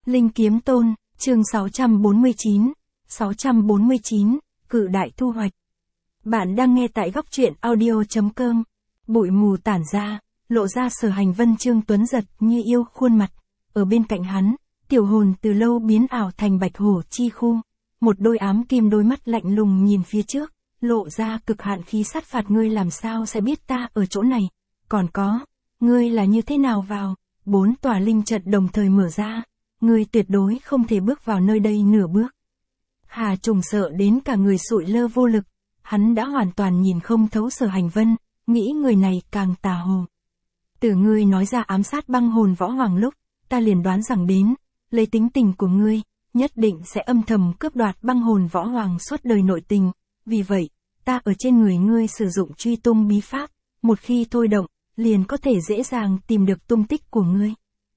Linh Kiếm Tôn, chương 649, cự đại thu hoạch. Bạn đang nghe tại góc truyện audio.com. Bụi mù tản ra, lộ ra Sở Hành Vân Trương Tuấn Giật như yêu khuôn mặt. Ở bên cạnh hắn, tiểu hồn từ lâu biến ảo thành bạch hổ chi khu. Một đôi ám kim đôi mắt lạnh lùng nhìn phía trước, lộ ra cực hạn khí sát phạt. Ngươi làm sao sẽ biết ta ở chỗ này? Còn có, ngươi là như thế nào vào? 4 tòa linh trận đồng thời mở ra. Ngươi tuyệt đối không thể bước vào nơi đây nửa bước. Hà Trùng sợ đến cả người sụi lơ vô lực. Hắn đã hoàn toàn nhìn không thấu Sở Hành Vân, nghĩ người này càng tà hồ. Từ ngươi nói ra ám sát băng hồn võ hoàng lúc, ta liền đoán rằng đến, lấy tính tình của ngươi, nhất định sẽ âm thầm cướp đoạt băng hồn võ hoàng suốt đời nội tình. Vì vậy, ta ở trên người ngươi sử dụng truy tung bí pháp, một khi thôi động, liền có thể dễ dàng tìm được tung tích của ngươi.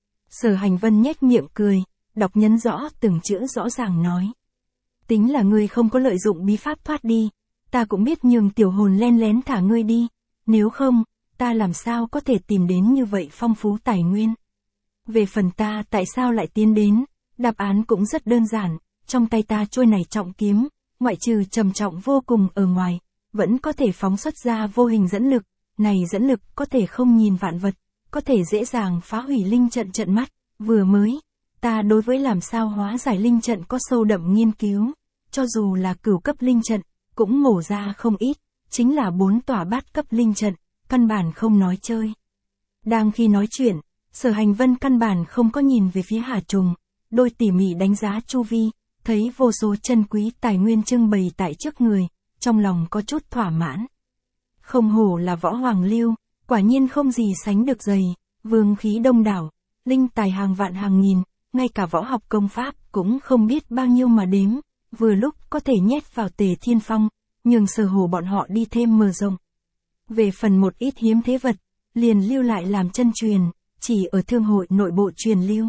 Sở Hành Vân nhếch miệng cười, đọc nhấn rõ từng chữ rõ ràng nói. Tính là ngươi không có lợi dụng bí pháp thoát đi, ta cũng biết nhường tiểu hồn len lén thả ngươi đi, nếu không, ta làm sao có thể tìm đến như vậy phong phú tài nguyên. Về phần ta tại sao lại tiến đến, đáp án cũng rất đơn giản, trong tay ta trôi này trọng kiếm, ngoại trừ trầm trọng vô cùng ở ngoài, vẫn có thể phóng xuất ra vô hình dẫn lực, này dẫn lực có thể không nhìn vạn vật, có thể dễ dàng phá hủy linh trận trận mắt. Vừa mới, ta đối với làm sao hóa giải linh trận có sâu đậm nghiên cứu, cho dù là cửu cấp linh trận, cũng mổ ra không ít, chính là 4 tòa bát cấp linh trận, căn bản không nói chơi. Đang khi nói chuyện, Sở Hành Vân căn bản không có nhìn về phía Hà Trùng, đôi tỉ mỉ đánh giá chu vi, thấy vô số chân quý tài nguyên trưng bày tại trước người, trong lòng có chút thỏa mãn. Không hổ là võ hoàng lưu, quả nhiên không gì sánh được dày, vương khí đông đảo, linh tài hàng vạn hàng nghìn, ngay cả võ học công pháp cũng không biết bao nhiêu mà đếm, vừa lúc có thể nhét vào Tề Thiên Phong, nhường Sở Hổ bọn họ đi thêm mở rộng. Về phần một ít hiếm thế vật, liền lưu lại làm chân truyền, chỉ ở thương hội nội bộ truyền lưu.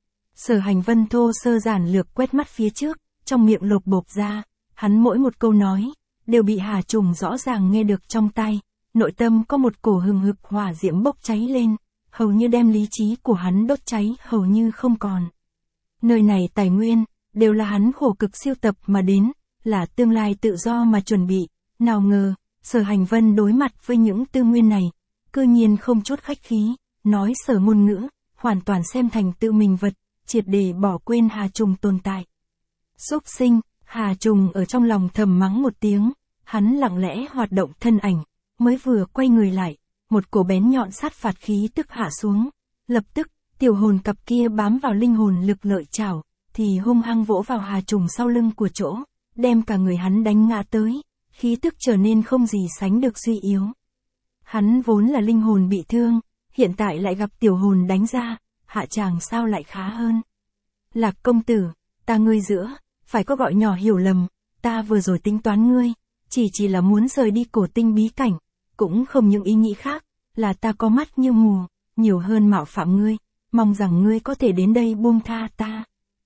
Sở Hành Vân thô sơ giản lược quét mắt phía trước, trong miệng lột bộp ra, hắn mỗi một câu nói, đều bị Hà Trùng rõ ràng nghe được trong tai, nội tâm có một cổ hừng hực hỏa diễm bốc cháy lên, hầu như đem lý trí của hắn đốt cháy hầu như không còn. Nơi này tài nguyên, đều là hắn khổ cực siêu tập mà đến, là tương lai tự do mà chuẩn bị, nào ngờ, Sở Hành Vân đối mặt với những tư nguyên này, cư nhiên không chút khách khí, nói sở ngôn ngữ, hoàn toàn xem thành tự mình vật, triệt để bỏ quên Hà Trùng tồn tại. Xúc sinh, Hà Trùng ở trong lòng thầm mắng một tiếng, hắn lặng lẽ hoạt động thân ảnh, mới vừa quay người lại, một cổ bén nhọn sát phạt khí tức hạ xuống, lập tức, tiểu hồn cặp kia bám vào linh hồn lực lợi chảo, thì hung hăng vỗ vào Hà Trùng sau lưng của chỗ, đem cả người hắn đánh ngã tới, khí tức trở nên không gì sánh được suy yếu. Hắn vốn là linh hồn bị thương, hiện tại lại gặp tiểu hồn đánh ra, hạ chàng sao lại khá hơn. Lạc công tử, ta ngươi giữa, phải có gọi nhỏ hiểu lầm, ta vừa rồi tính toán ngươi, chỉ là muốn rời đi cổ tinh bí cảnh, cũng không những ý nghĩ khác, là ta có mắt như mù, nhiều hơn mạo phạm ngươi, mong rằng ngươi có thể đến đây buông tha ta.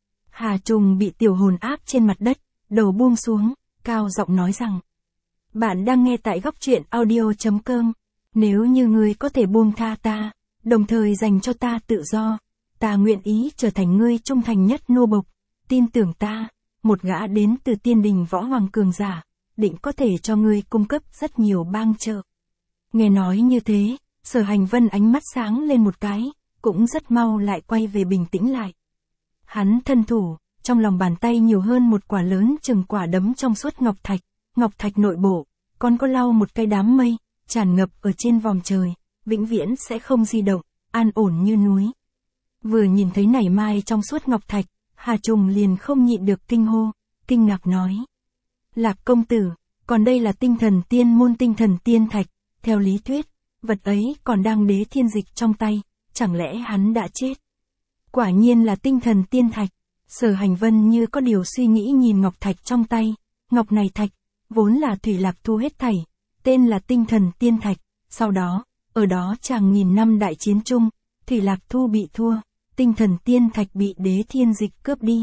Hà Trùng bị tiểu hồn áp trên mặt đất, đầu buông xuống, cao giọng nói rằng. Bạn đang nghe tại góc truyện audio.com. Nếu như ngươi có thể buông tha ta, đồng thời dành cho ta tự do, ta nguyện ý trở thành ngươi trung thành nhất nô bộc. Tin tưởng ta, một gã đến từ tiên đình võ hoàng cường giả, định có thể cho ngươi cung cấp rất nhiều bang trợ. Nghe nói như thế, Sở Hành Vân ánh mắt sáng lên một cái, cũng rất mau lại quay về bình tĩnh lại. Hắn thân thủ, trong lòng bàn tay nhiều hơn một quả lớn chừng quả đấm trong suốt ngọc thạch nội bộ, còn có lau một cái đám mây, tràn ngập ở trên vòm trời, vĩnh viễn sẽ không di động, an ổn như núi. Vừa nhìn thấy nảy mai trong suốt ngọc thạch, Hà Trùng liền không nhịn được kinh hô, kinh ngạc nói. Lạc công tử, còn đây là tinh thần tiên môn tinh thần tiên thạch, theo lý thuyết, vật ấy còn đang đế thiên dịch trong tay, chẳng lẽ hắn đã chết? Quả nhiên là tinh thần tiên thạch. Sở Hành Vân như có điều suy nghĩ nhìn ngọc thạch trong tay, ngọc này thạch, vốn là Thủy Lạc Thu hết thảy, tên là tinh thần tiên thạch, sau đó, ở đó chàng nghìn năm đại chiến chung, Thủy Lạc Thu bị thua, tinh thần tiên thạch bị đế thiên dịch cướp đi.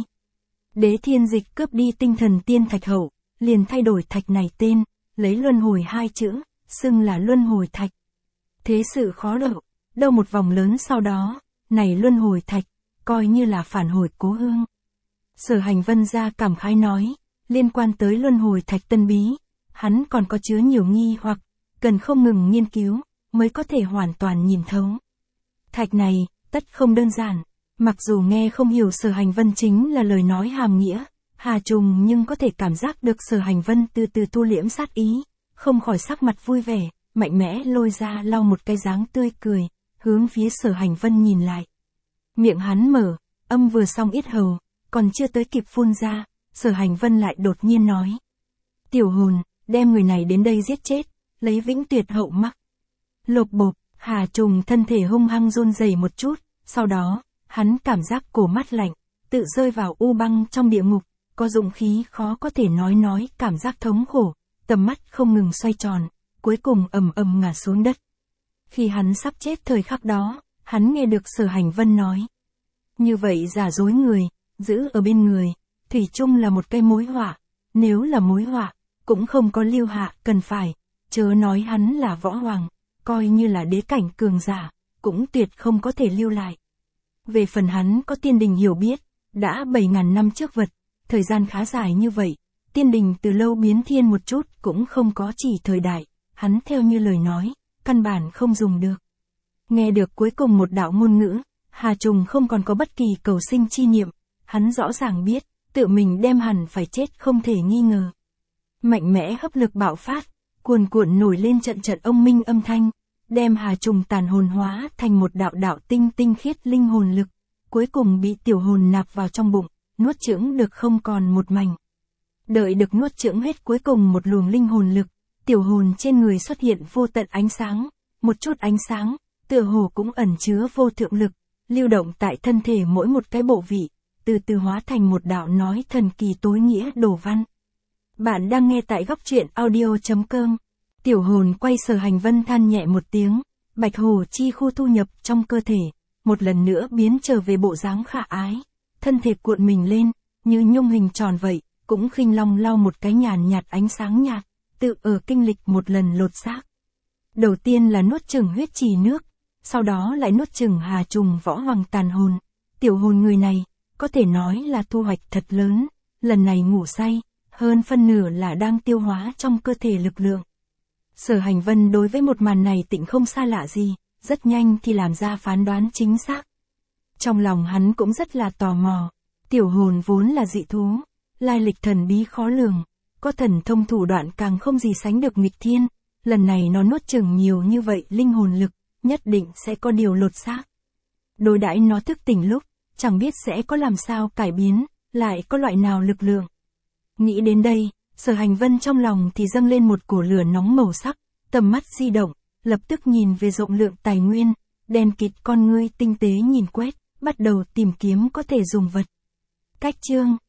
Đế thiên dịch cướp đi tinh thần tiên thạch hậu, liền thay đổi thạch này tên, lấy luân hồi 2 chữ, xưng là luân hồi thạch. Thế sự khó độ, đâu một vòng lớn sau đó, này luân hồi thạch, coi như là phản hồi cố hương. Sở Hành Vân ra cảm khái nói, liên quan tới luân hồi thạch tân bí, hắn còn có chứa nhiều nghi hoặc, cần không ngừng nghiên cứu, mới có thể hoàn toàn nhìn thấu. Thạch này, tất không đơn giản, mặc dù nghe không hiểu Sở Hành Vân chính là lời nói hàm nghĩa, Hà Trùng nhưng có thể cảm giác được Sở Hành Vân từ từ thu liễm sát ý, không khỏi sắc mặt vui vẻ, mạnh mẽ lôi ra lau một cái dáng tươi cười, hướng phía Sở Hành Vân nhìn lại. Miệng hắn mở, âm vừa xong yết hầu, còn chưa tới kịp phun ra, Sở Hành Vân lại đột nhiên nói. Tiểu hồn, đem người này đến đây giết chết, lấy vĩnh tuyệt hậu mắc. Lộp bộp, Hà Trùng thân thể hung hăng run rẩy một chút, sau đó, hắn cảm giác cổ mắt lạnh, tự rơi vào u băng trong địa ngục, có dụng khí khó có thể nói cảm giác thống khổ, tầm mắt không ngừng xoay tròn, cuối cùng ầm ầm ngã xuống đất. Khi hắn sắp chết thời khắc đó, hắn nghe được Sở Hành Vân nói. Như vậy giả dối người, giữ ở bên người, thủy chung là một cây mối họa, nếu là mối họa, cũng không có lưu hạ cần phải, chớ nói hắn là võ hoàng, coi như là đế cảnh cường giả, cũng tuyệt không có thể lưu lại. Về phần hắn có tiên đình hiểu biết, đã 7.000 năm trước vật, thời gian khá dài như vậy, tiên đình từ lâu biến thiên một chút cũng không có chỉ thời đại, hắn theo như lời nói, căn bản không dùng được. Nghe được cuối cùng một đạo ngôn ngữ, Hà Trùng không còn có bất kỳ cầu sinh chi niệm, hắn rõ ràng biết, tự mình đem hẳn phải chết không thể nghi ngờ. Mạnh mẽ hấp lực bạo phát, cuồn cuộn nổi lên trận trận ông minh âm thanh, đem Hà Trùng tàn hồn hóa thành một đạo đạo tinh tinh khiết linh hồn lực, cuối cùng bị tiểu hồn nạp vào trong bụng, nuốt chửng được không còn một mảnh. Đợi được nuốt chửng hết cuối cùng một luồng linh hồn lực, tiểu hồn trên người xuất hiện vô tận ánh sáng, một chút ánh sáng, tựa hồ cũng ẩn chứa vô thượng lực, lưu động tại thân thể mỗi một cái bộ vị, từ từ hóa thành một đạo nói thần kỳ tối nghĩa đồ văn. Bạn đang nghe tại góc truyện audio.com. Tiểu hồn quay Sở Hành Vân than nhẹ một tiếng, bạch hồ chi khu thu nhập trong cơ thể, một lần nữa biến trở về bộ dáng khả ái, thân thể cuộn mình lên, như nhung hình tròn vậy, cũng khinh long lau một cái nhàn nhạt ánh sáng nhạt, tự ở kinh lịch một lần lột xác. Đầu tiên là nuốt chửng huyết trì nước, sau đó lại nuốt chửng Hà Trùng võ hoàng tàn hồn, tiểu hồn người này, có thể nói là thu hoạch thật lớn, lần này ngủ say, hơn phân nửa là đang tiêu hóa trong cơ thể lực lượng. Sở Hành Vân đối với một màn này tịnh không xa lạ gì, rất nhanh thì làm ra phán đoán chính xác. Trong lòng hắn cũng rất là tò mò, tiểu hồn vốn là dị thú, lai lịch thần bí khó lường, có thần thông thủ đoạn càng không gì sánh được nghịch thiên, lần này nó nuốt chửng nhiều như vậy linh hồn lực, nhất định sẽ có điều lột xác. Đối đãi nó thức tỉnh lúc, chẳng biết sẽ có làm sao cải biến, lại có loại nào lực lượng. Nghĩ đến đây, Sở Hành Vân trong lòng thì dâng lên một cổ lửa nóng màu sắc, tầm mắt di động, lập tức nhìn về rộng lượng tài nguyên, đen kịt con ngươi tinh tế nhìn quét, bắt đầu tìm kiếm có thể dùng vật. Cách chương